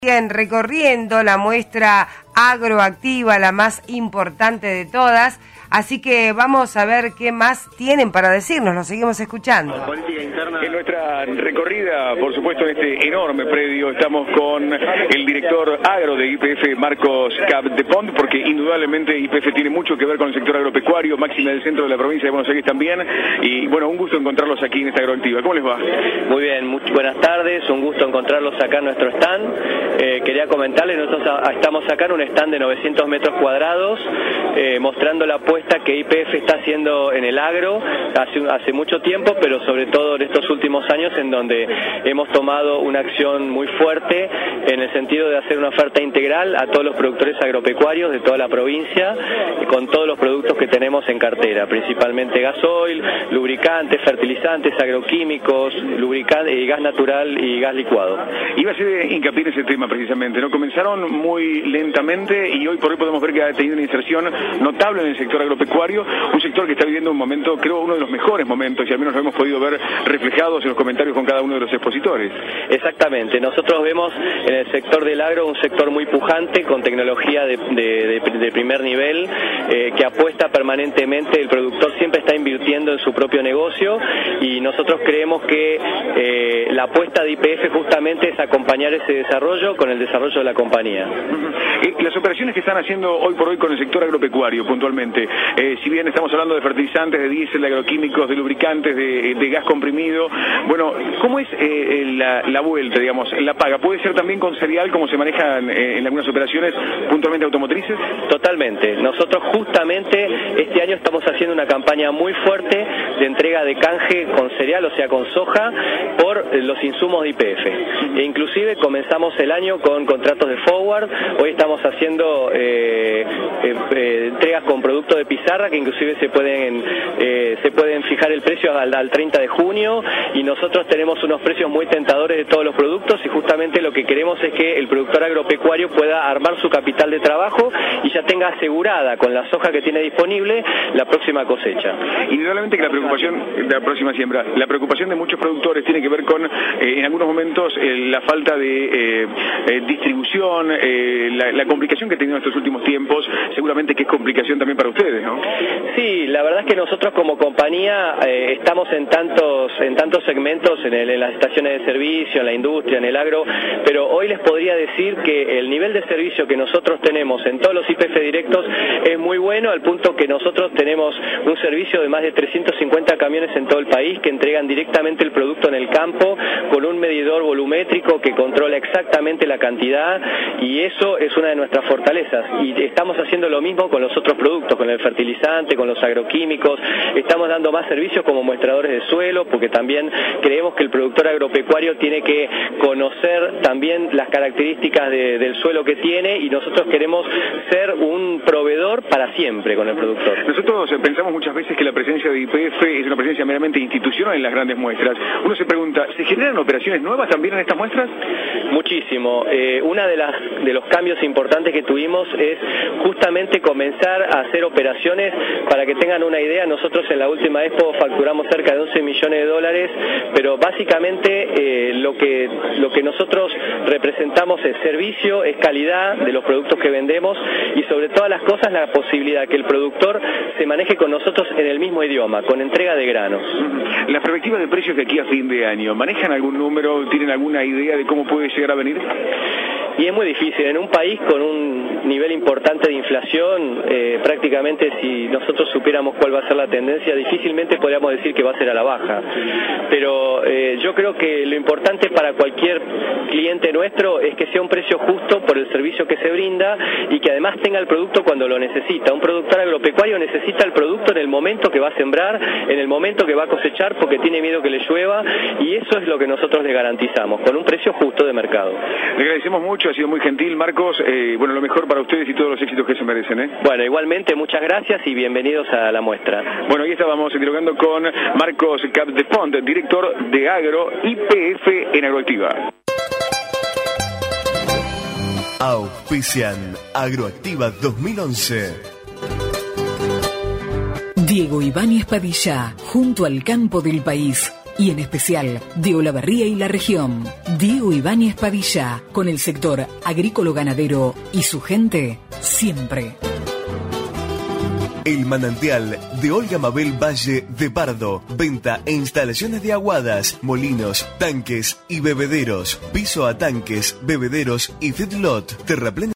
Recorriendo la muestra agroactiva, la más importante de todas, así que vamos a ver qué más tienen para decirnos, lo seguimos escuchando. En nuestra recorrida, por supuesto, en este enorme predio, estamos con el director agro de YPF, Marcos Capdepont, porque indudablemente YPF tiene mucho que ver con el sector agropecuario, máxima del centro de la provincia de Buenos Aires también, y bueno, un gusto encontrarlos aquí en esta agroactiva. ¿Cómo les va? Muy bien, buenas tardes, un gusto encontrarlos acá en nuestro stand. Quería comentarles, nosotros estamos acá en un stand de 900 metros cuadrados, mostrando la apuesta que YPF está haciendo en el agro hace mucho tiempo, pero sobre todo en estos últimos años, en donde hemos tomado una acción muy fuerte en el sentido de hacer una oferta integral a todos los productores agropecuarios de toda la provincia, con todos los productos que tenemos en cartera, principalmente gasoil, lubricantes, fertilizantes, agroquímicos, gas natural y gas licuado. Iba a hacer hincapié en ese tema precisamente, ¿no? Comenzaron muy lentamente y hoy por hoy podemos ver que ha tenido una inserción notable en el sector agropecuario, un sector que está viviendo un momento, creo, uno de los mejores momentos, y al menos lo hemos podido ver reflejados en los comentarios con cada uno de los expositores. Exactamente, nosotros vemos en el sector del agro un sector muy pujante, con tecnología de primer nivel, que apuesta permanentemente, el productor siempre está invirtiendo en su propio negocio, y nosotros creemos que la apuesta de YPF justamente es acompañar ese desarrollo con el desarrollo de la compañía. Las operaciones que están haciendo hoy por hoy con el sector agropecuario puntualmente, si bien estamos hablando de fertilizantes, de diésel, de agroquímicos, de lubricantes, de gas comprimido, bueno, ¿cómo es la vuelta, digamos, la paga? ¿Puede ser también con cereal como se maneja en algunas operaciones puntualmente automotrices? Totalmente. Nosotros justamente este año estamos haciendo una campaña muy fuerte de entrega de canje con cereal, o sea, con soja, por los insumos de YPF. E inclusive comenzamos el año con contratos de forward. Hoy estamos haciendo entregas con productos de pizarra que inclusive se pueden fijar el precio al 30 de junio, y nosotros tenemos unos precios muy tentadores de todos los productos, y justamente lo que queremos es que el productor agropecuario pueda armar su capital de trabajo y ya tenga asegurada con la soja que tiene disponible la próxima cosecha. Indudablemente que la próxima siembra, la preocupación de muchos productores tiene que ver con en algunos momentos la falta de distribución, la complicación que ha tenido en estos últimos tiempos, seguramente que es complicación también para ustedes, ¿no? Sí, la verdad es que nosotros como compañía estamos en tantos segmentos, en las estaciones de servicio, en la industria, en el agro, pero hoy les podría decir que el nivel de servicio que nosotros tenemos en todos los YPF directos es muy bueno, al punto que nosotros tenemos un servicio de más de 350 camiones en todo el país que entregan directamente el producto en el campo, con un medidor volumétrico que controla exactamente la cantidad, y eso es una de nuestras fortalezas, y estamos haciendo lo mismo con los otros productos, con el fertilizante, con los agroquímicos. Estamos dando más servicios como muestradores de suelo, porque también creemos que el productor agropecuario tiene que conocer también las características del suelo que tiene, y nosotros queremos ser un proveedor para siempre con el productor. Nosotros pensamos muchas veces que la presencia de YPF es una presencia meramente institucional en las grandes muestras. Uno se pregunta, ¿se generan operaciones nuevas también en estas muestras? Muchísimo. Una de los cambios importantes que tuvimos es justamente comenzar a hacer operaciones. Para que tengan una idea, nosotros en la última Expo facturamos cerca de 11 millones de dólares, pero básicamente lo que nosotros representamos es servicio, es calidad de los productos que vendemos, y sobre todas las cosas la posibilidad que el productor se maneje con nosotros en el mismo idioma, con entrega de granos. Las perspectivas de precios de aquí a fin de año, ¿manejan algún número, tienen alguna idea de cómo puede llegar a venir? Y es muy difícil, en un país con un nivel importante de inflación, prácticamente si nosotros supiéramos cuál va a ser la tendencia, difícilmente podríamos decir que va a ser a la baja. Pero yo creo que lo importante para cualquier cliente nuestro es que sea un precio justo por el servicio que se brinda, y que además tenga el producto cuando lo necesita. Un productor agropecuario necesita el producto en el momento que va a sembrar, en el momento que va a cosechar, porque tiene miedo que le llueva, y eso es lo que nosotros le garantizamos, con un precio justo de mercado. Le agradecemos mucho, ha sido muy gentil, Marcos. Bueno, lo mejor para ustedes y todos los éxitos que se merecen, ¿eh? Bueno, igualmente, muchas gracias y bienvenidos a la muestra. Bueno, ahí estábamos dialogando con Marcos Capdepont, director de Agro YPF en Agroactiva. Auspician Agroactiva 2011. Diego Ibáñez Padilla, junto al campo del país. y en especial de Olavarría y la región. Diego Ibáñez Padilla, con el sector agrícola-ganadero y su gente, siempre. El manantial de Olga Mabel Valle de Pardo. Venta e instalaciones de aguadas, molinos, tanques y bebederos. Piso a tanques, bebederos y feedlot. Terraplén